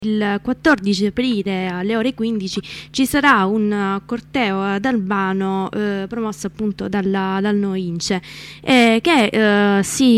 Il 14 aprile alle ore 15 ci sarà un corteo ad Albano promosso appunto dal NoInce che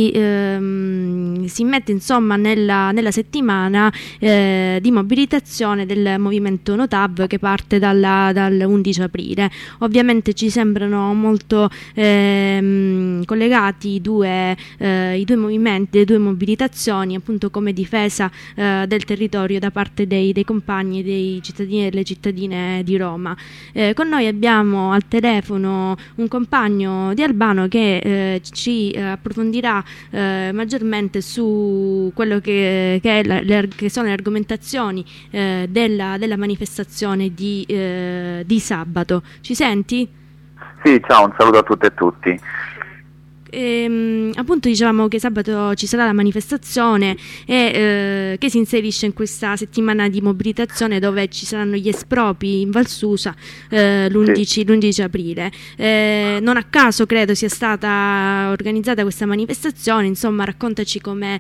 si mette insomma nella settimana di mobilitazione del movimento NoTAV che parte dal 11 aprile. Ovviamente ci sembrano molto collegati i due movimenti, le due mobilitazioni, appunto come difesa del territorio da parte dei compagni, dei cittadini e delle cittadine di Roma. Con noi abbiamo al telefono un compagno di Albano che ci approfondirà maggiormente su quello che sono le argomentazioni della manifestazione di sabato. Ci senti? Sì, ciao, un saluto a tutte e tutti. Appunto dicevamo che sabato ci sarà la manifestazione che si inserisce in questa settimana di mobilitazione dove ci saranno gli espropri in Val Susa l'11 aprile. Non a caso credo sia stata organizzata questa manifestazione, insomma raccontaci come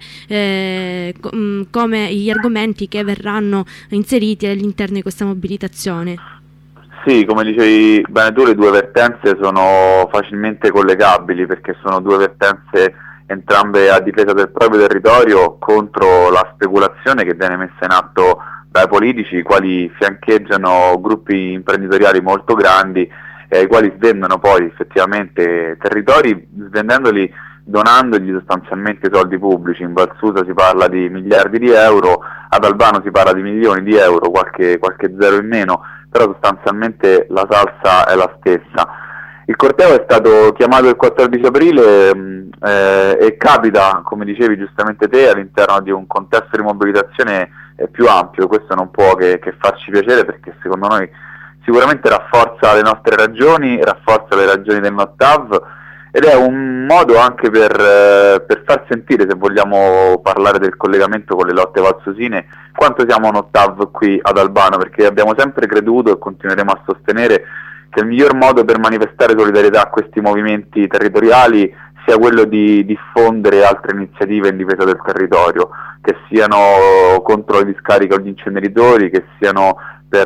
gli argomenti che verranno inseriti all'interno di questa mobilitazione. Sì, come dicevi bene tu, le due vertenze sono facilmente collegabili perché sono due vertenze entrambe a difesa del proprio territorio contro la speculazione che viene messa in atto dai politici, i quali fiancheggiano gruppi imprenditoriali molto grandi i quali svendono poi effettivamente territori, svendendoli, donandogli sostanzialmente soldi pubblici. In Val Susa si parla di miliardi di euro, ad Albano si parla di milioni di euro, qualche zero in meno, però sostanzialmente la salsa è la stessa. Il corteo è stato chiamato il 14 aprile e capita, come dicevi giustamente te, all'interno di un contesto di mobilitazione più ampio. Questo non può che farci piacere, perché secondo noi sicuramente rafforza le nostre ragioni, rafforza le ragioni del NoTAV, ed è un modo anche per far sentire, se vogliamo parlare del collegamento con le lotte valsusine, quanto siamo NoTAV qui ad Albano, perché abbiamo sempre creduto e continueremo a sostenere che il miglior modo per manifestare solidarietà a questi movimenti territoriali sia quello di diffondere altre iniziative in difesa del territorio, che siano contro le discariche o gli inceneritori, che siano per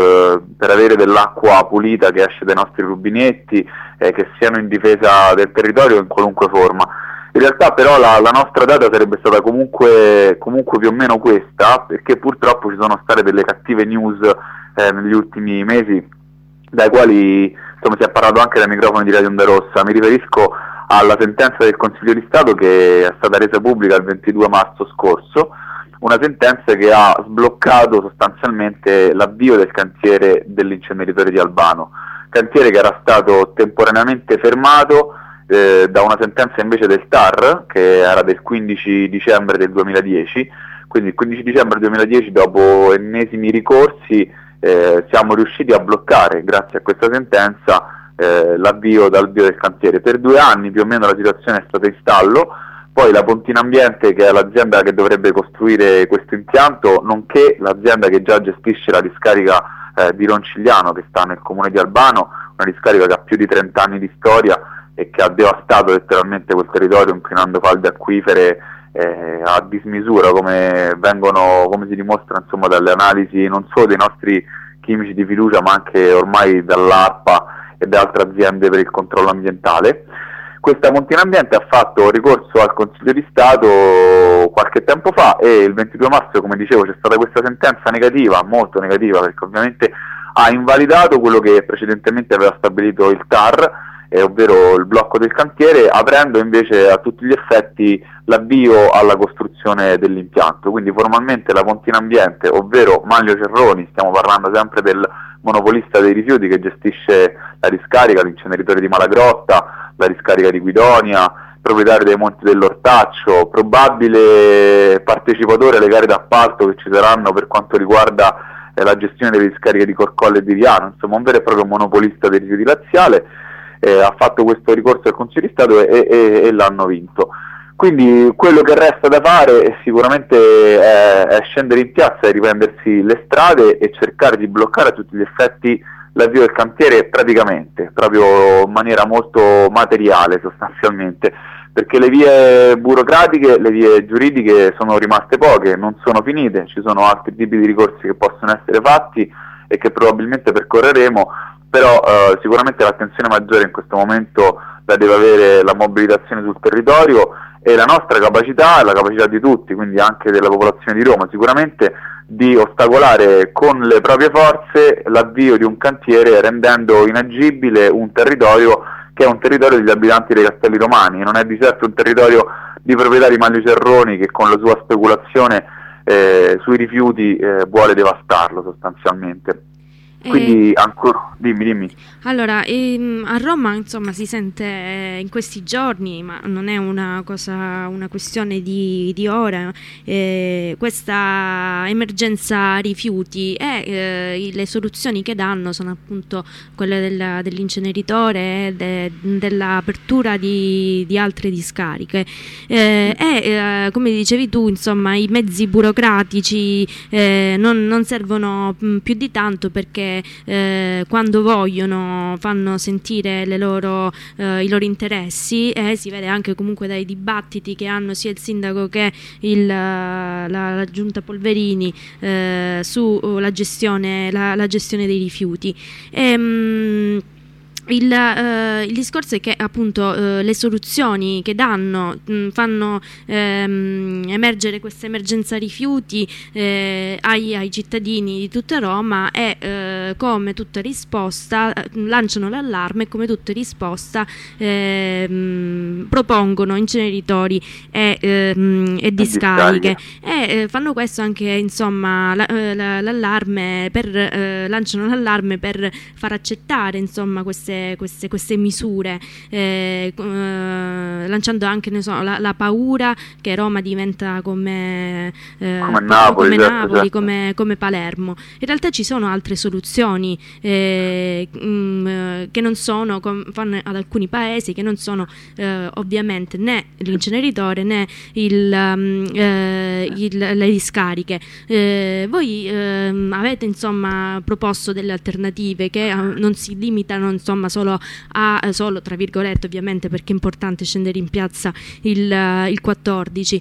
avere dell'acqua pulita che esce dai nostri rubinetti, che siano in difesa del territorio in qualunque forma. In realtà però la nostra data sarebbe stata comunque più o meno questa, perché purtroppo ci sono state delle cattive news negli ultimi mesi, dai quali insomma si è parlato anche dai microfoni di Radio Onda Rossa. Mi riferisco alla sentenza del Consiglio di Stato che è stata resa pubblica il 22 marzo scorso, una sentenza che ha sbloccato sostanzialmente l'avvio del cantiere dell'inceneritore di Albano, cantiere che era stato temporaneamente fermato da una sentenza invece del TAR che era del 15 dicembre del 2010. Quindi il 15 dicembre 2010, dopo ennesimi ricorsi, siamo riusciti a bloccare, grazie a questa sentenza, l'avvio del cantiere. Per 2 anni più o meno la situazione è stata in stallo. Poi la Pontina Ambiente, che è l'azienda che dovrebbe costruire questo impianto, nonché l'azienda che già gestisce la discarica di Roncigliano, che sta nel comune di Albano, una discarica che ha più di 30 anni di storia e che ha devastato letteralmente quel territorio, inquinando falde acquifere a dismisura, come si dimostra insomma dalle analisi non solo dei nostri chimici di fiducia, ma anche ormai dall'ARPA e da altre aziende per il controllo ambientale. Questa Pontina Ambiente ha fatto ricorso al Consiglio di Stato qualche tempo fa e il 22 marzo, come dicevo, c'è stata questa sentenza negativa, molto negativa, perché ovviamente ha invalidato quello che precedentemente aveva stabilito il TAR, ovvero il blocco del cantiere, aprendo invece a tutti gli effetti l'avvio alla costruzione dell'impianto. Quindi formalmente la Pontina Ambiente, ovvero Manlio Cerroni, stiamo parlando sempre del monopolista dei rifiuti che gestisce la discarica, l'inceneritore di Malagrotta, la discarica di Guidonia, proprietario dei Monti dell'Ortaccio, probabile partecipatore alle gare d'appalto che ci saranno per quanto riguarda la gestione delle discariche di Corcolle e di Viano, insomma un vero e proprio monopolista dei rifiuti laziale. Ha fatto questo ricorso al Consiglio di Stato e l'hanno vinto. Quindi quello che resta da fare sicuramente è scendere in piazza e riprendersi le strade e cercare di bloccare a tutti gli effetti l'avvio del cantiere, praticamente, proprio in maniera molto materiale sostanzialmente, perché le vie burocratiche, le vie giuridiche sono rimaste poche, non sono finite, ci sono altri tipi di ricorsi che possono essere fatti e che probabilmente percorreremo, però sicuramente l'attenzione maggiore in questo momento la deve avere la mobilitazione sul territorio e la nostra capacità e la capacità di tutti, quindi anche della popolazione di Roma, sicuramente di ostacolare con le proprie forze l'avvio di un cantiere rendendo inagibile un territorio che è un territorio degli abitanti dei Castelli Romani, non è di certo un territorio di proprietari Manlio-Cerroni che con la sua speculazione sui rifiuti vuole devastarlo sostanzialmente. Quindi ancora, dimmi. Allora, a Roma insomma si sente in questi giorni, ma non è una questione di ore, questa emergenza rifiuti e le soluzioni che danno sono appunto quelle dell'inceneritore e dell'apertura di altre discariche come dicevi tu, insomma, i mezzi burocratici non servono più di tanto, perché quando vogliono fanno sentire i loro interessi, e si vede anche comunque dai dibattiti che hanno sia il sindaco che la giunta Polverini sulla gestione dei rifiuti. Il discorso è che appunto le soluzioni che danno fanno emergere questa emergenza rifiuti ai cittadini di tutta Roma e come tutta risposta lanciano l'allarme e come tutta risposta propongono inceneritori e discariche e fanno questo anche, insomma, l'allarme lanciano l'allarme per far accettare, insomma, queste misure, lanciando anche la paura che Roma diventa come Napoli, come Palermo. In realtà ci sono altre soluzioni che non sono, fanno ad alcuni paesi, che non sono ovviamente né l'inceneritore né le discariche. Voi avete, insomma, proposto delle alternative che non si limitano, insomma, solo tra virgolette, ovviamente, perché è importante scendere in piazza il 14.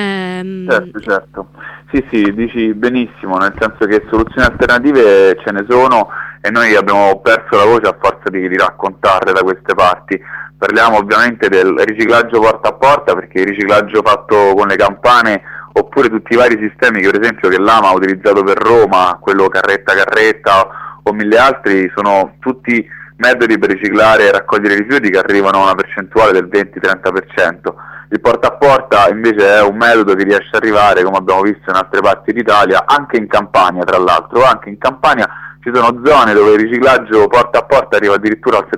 Certo. Sì, dici benissimo, nel senso che soluzioni alternative ce ne sono e noi abbiamo perso la voce a forza di raccontarle da queste parti. Parliamo ovviamente del riciclaggio porta a porta, perché il riciclaggio fatto con le campane, oppure tutti i vari sistemi che per esempio che l'AMA ha utilizzato per Roma, quello carretta o mille altri, sono tutti metodi per riciclare e raccogliere rifiuti che arrivano a una percentuale del 20-30%. Il porta a porta invece è un metodo che riesce ad arrivare, come abbiamo visto in altre parti d'Italia, anche in Campania, tra l'altro. Anche in Campania ci sono zone dove il riciclaggio porta a porta arriva addirittura al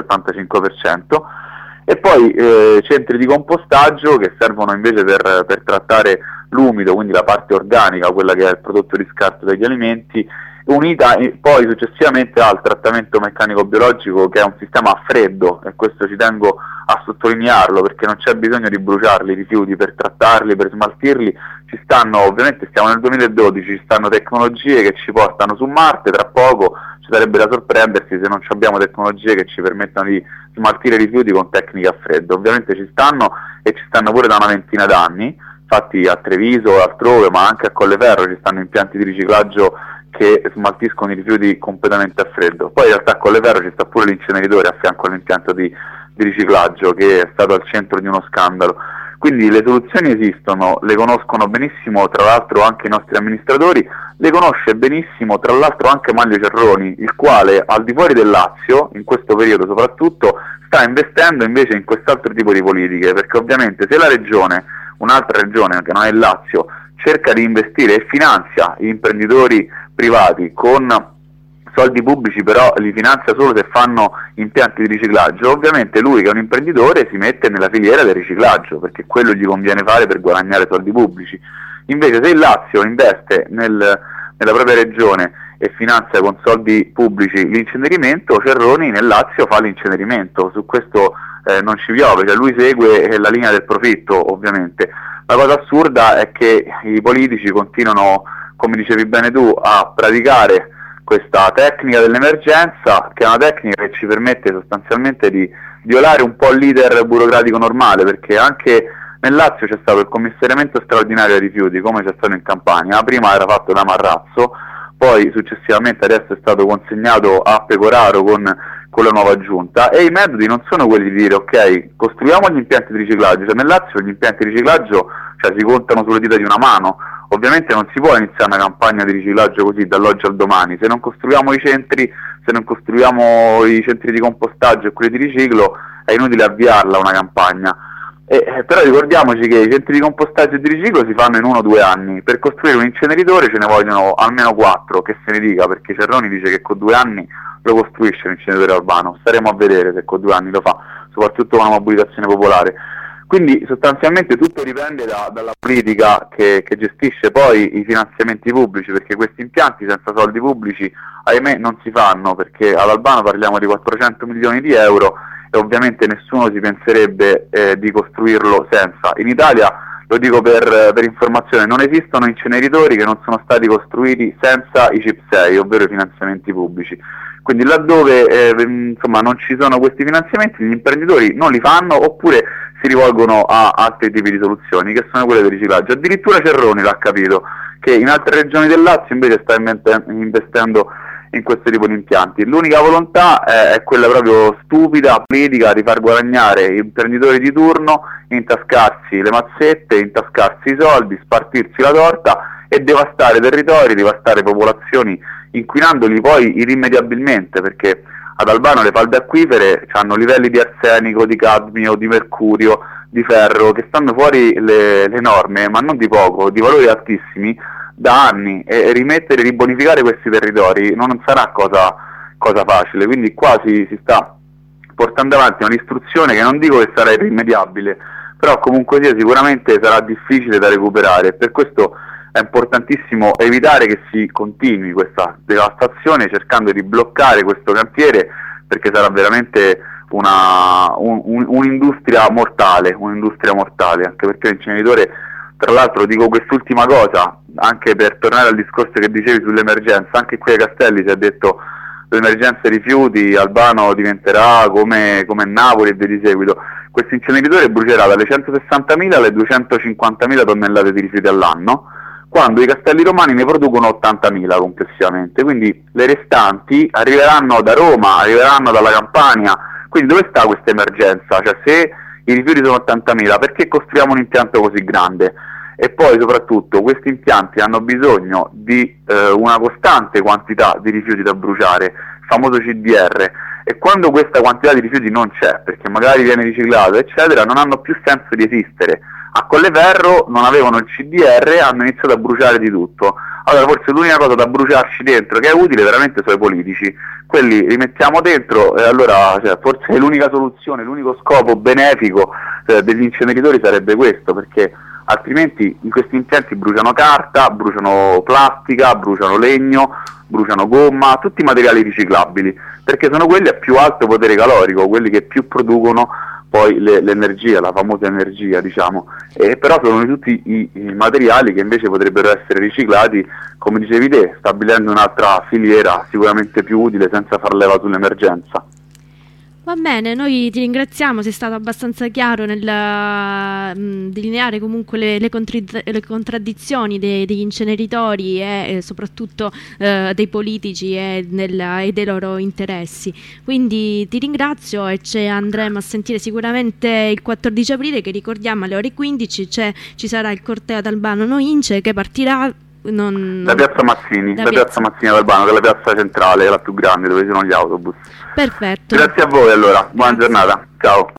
70-75%, e poi centri di compostaggio che servono invece per trattare l'umido, quindi la parte organica, quella che è il prodotto di scarto degli alimenti, unita poi successivamente al trattamento meccanico-biologico, che è un sistema a freddo, e questo ci tengo a sottolinearlo, perché non c'è bisogno di bruciarli i rifiuti per trattarli, per smaltirli. Ci stanno, ovviamente stiamo nel 2012, ci stanno tecnologie che ci portano su Marte, tra poco ci sarebbe da sorprendersi se non abbiamo tecnologie che ci permettano di smaltire i rifiuti con tecniche a freddo. Ovviamente ci stanno, e ci stanno pure da una ventina d'anni, infatti a Treviso o altrove, ma anche a Colleferro ci stanno impianti di riciclaggio che smaltiscono i rifiuti completamente a freddo. Poi in realtà a Colleferro ci sta pure l'inceneritore a fianco all'impianto di riciclaggio, che è stato al centro di uno scandalo. Quindi le soluzioni esistono, le conoscono benissimo tra l'altro anche i nostri amministratori, le conosce benissimo tra l'altro anche Manlio-Cerroni, il quale al di fuori del Lazio, in questo periodo soprattutto, sta investendo invece in quest'altro tipo di politiche, perché ovviamente se la regione, un'altra regione che non è il Lazio, cerca di investire e finanzia gli imprenditori privati con soldi pubblici, però li finanzia solo se fanno impianti di riciclaggio, ovviamente lui che è un imprenditore si mette nella filiera del riciclaggio, perché quello gli conviene fare per guadagnare soldi pubblici. Invece se il Lazio investe nella propria regione e finanzia con soldi pubblici l'incenerimento, Cerroni nel Lazio fa l'incenerimento. Su questo non ci piove, cioè lui segue la linea del profitto, ovviamente. La cosa assurda è che i politici continuano, come dicevi bene tu, a praticare questa tecnica dell'emergenza, che è una tecnica che ci permette sostanzialmente di violare un po' l'iter burocratico normale, perché anche nel Lazio c'è stato il commissariamento straordinario dei rifiuti, come c'è stato in Campania. Prima era fatto da Marrazzo, poi successivamente adesso è stato consegnato a Pecoraro con la nuova giunta, e i metodi non sono quelli di dire ok, costruiamo gli impianti di riciclaggio. Cioè, nel Lazio gli impianti di riciclaggio, cioè, si contano sulle dita di una mano. Ovviamente non si può iniziare una campagna di riciclaggio così dall'oggi al domani. Se non costruiamo i centri, se non costruiamo i centri di compostaggio e quelli di riciclo, è inutile avviarla una campagna. Però ricordiamoci che i centri di compostaggio e di riciclo si fanno in 1 o 2 anni. Per costruire un inceneritore ce ne vogliono almeno 4, che se ne dica, perché Cerroni dice che con 2 anni lo costruisce l'inceneritore urbano. Staremo a vedere se con 2 anni lo fa, soprattutto con una mobilitazione popolare. Quindi sostanzialmente tutto dipende dalla politica che gestisce poi i finanziamenti pubblici, perché questi impianti senza soldi pubblici, ahimè, non si fanno, perché ad Albano parliamo di 400 milioni di euro e ovviamente nessuno si penserebbe di costruirlo senza. In Italia, lo dico per informazione, non esistono inceneritori che non sono stati costruiti senza i CIP6, ovvero i finanziamenti pubblici. Quindi laddove insomma, non ci sono questi finanziamenti, gli imprenditori non li fanno, oppure si rivolgono a altri tipi di soluzioni, che sono quelle del riciclaggio. Addirittura Cerroni l'ha capito, che in altre regioni del Lazio invece sta investendo in questo tipo di impianti. L'unica volontà è quella proprio stupida, politica, di far guadagnare gli imprenditori di turno, intascarsi le mazzette, intascarsi i soldi, spartirsi la torta e devastare territori, devastare popolazioni, inquinandoli poi irrimediabilmente, perché ad Albano le falde acquifere hanno livelli di arsenico, di cadmio, di mercurio, di ferro, che stanno fuori le norme, ma non di poco, di valori altissimi, da anni, e ribonificare questi territori non sarà cosa facile. Quindi qua si sta portando avanti una distruzione che non dico che sarà irrimediabile, però comunque sia sicuramente sarà difficile da recuperare. Per questo è importantissimo evitare che si continui questa devastazione, cercando di bloccare questo cantiere, perché sarà veramente un'industria mortale, anche perché l'inceneritore, tra l'altro dico quest'ultima cosa, anche per tornare al discorso che dicevi sull'emergenza, anche qui a Castelli si è detto l'emergenza rifiuti, Albano diventerà come Napoli e via di seguito. Questo inceneritore brucerà dalle 160.000 alle 250.000 tonnellate di rifiuti all'anno, quando i Castelli Romani ne producono 80.000 complessivamente, quindi le restanti arriveranno da Roma, arriveranno dalla Campania. Quindi dove sta questa emergenza? Cioè, se i rifiuti sono 80.000, perché costruiamo un impianto così grande? E poi soprattutto questi impianti hanno bisogno di una costante quantità di rifiuti da bruciare, il famoso CDR, e quando questa quantità di rifiuti non c'è, perché magari viene riciclato eccetera, non hanno più senso di esistere. A Colleferro non avevano il CDR, hanno iniziato a bruciare di tutto. Allora forse l'unica cosa da bruciarci dentro che è utile veramente sono i politici. Quelli li mettiamo dentro e allora forse l'unica soluzione, l'unico scopo benefico degli inceneritori sarebbe questo, perché altrimenti in questi impianti bruciano carta, bruciano plastica, bruciano legno, bruciano gomma, tutti i materiali riciclabili, perché sono quelli a più alto potere calorico, quelli che più producono poi l'energia, la famosa energia, diciamo, però sono tutti i materiali che invece potrebbero essere riciclati, come dicevi te, stabilendo un'altra filiera sicuramente più utile senza far leva sull'emergenza. Va bene, noi ti ringraziamo, sei stato abbastanza chiaro nel delineare comunque le contraddizioni degli inceneritori e soprattutto dei politici e dei loro interessi. Quindi ti ringrazio e ci andremo a sentire sicuramente il 14 aprile, che ricordiamo alle ore 15 ci sarà il corteo ad Albano Noince che partirà da Piazza Mazzini, Piazza Mazzini ad Albano, che è la piazza centrale, la più grande, dove ci sono gli autobus. Perfetto. Grazie a voi allora, buona giornata, ciao.